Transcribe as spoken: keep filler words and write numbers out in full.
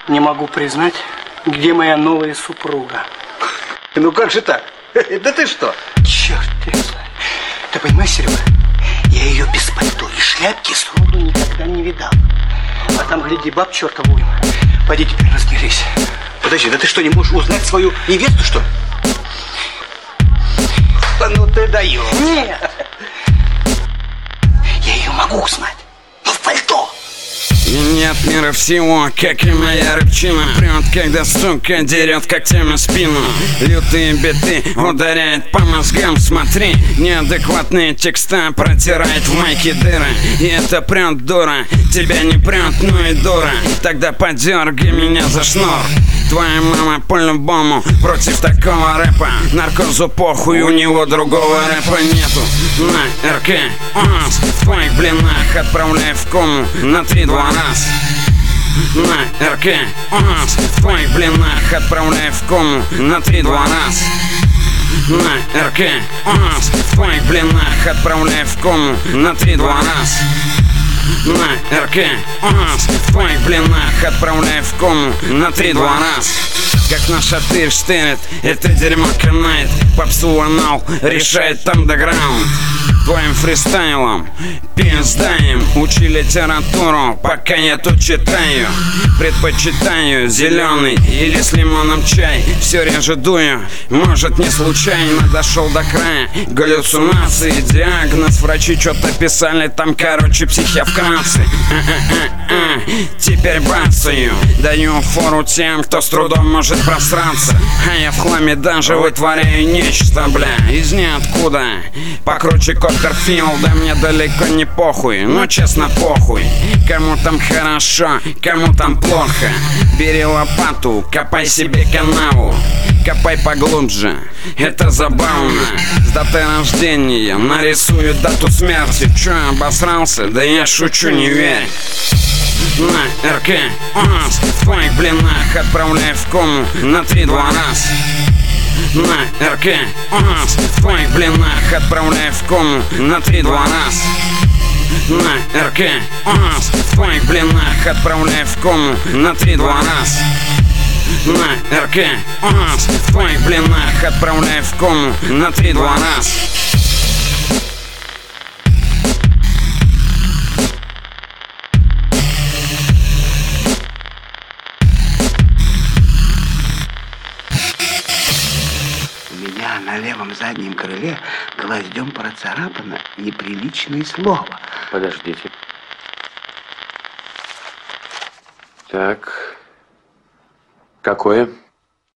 Не могу признать, где моя новая супруга. Ну как же так? Да ты что? Черт ты знает. Ты понимаешь, Серега, я ее без пальто и шляпки сроду никогда не видал. А там, гляди, баб чертова уйма. Пойди теперь разберись. Подожди, да ты что, не можешь узнать свою невесту, что ли? Да ну ты даешь. Нет. Я ее могу узнать. Но в пальто. И нет мира всего, как и моя рыбчина. Прет, когда сука дерет когтями спину. Лютые биты ударяет по мозгам. Смотри, неадекватные текста протирает в майке дыры. И это прет дура, тебя не прет, ну и дура. Тогда подергай меня за шнур. Твоя мама по-любому против такого рэпа. Наркозу похуй, у него другого рэпа нету. На эр ка ОС в твоих блинах отправляй в кому на три-два раз. На эр ка ОС в твоих блинах отправляй в кому на три-два раз. На эр ка ОС в твоих блинах отправляй в кому на три-два раз. На эр ка ОС в твоих блинах отправляй в кому на три-два раз. Как наша тырь штырит, это дерьмо канает. Попсу анал решает андеграунд. Твоим фристайлом пиздаем. Учи литературу, пока я тут читаю. Предпочитаю зеленый или с лимоном чай. Все реже дую, может не случайно дошел до края. Галлюцинации, диагноз, врачи что-то писали. Там, короче, психия вкратце. А-а-а-а. Теперь бацаю, даю фору тем, кто с трудом может просраться. А я в хламе даже вытворяю нечто, бля, из ниоткуда. Покруче Копперфилда, мне далеко не похуй. Ну честно похуй. Кому там хорошо, кому там плохо. Бери лопату, копай себе канаву. Копай поглубже, это забавно. С датой рождения нарисую дату смерти. Чё, обосрался? Да я шучу, не верь. На эр ка ОС в твоих блинах отправляй в кому на три-два раз. На эр ка ОС в твоих блинах отправляй в кому на три-два раз. На эр ка ОС в твоих блинах отправляй в кому на три-два раз. На эр ка ОС в твоих блинах отправляй в кому на три-два раз. На левом заднем крыле гвоздем процарапано неприличное слово. Подождите. Так. Какое?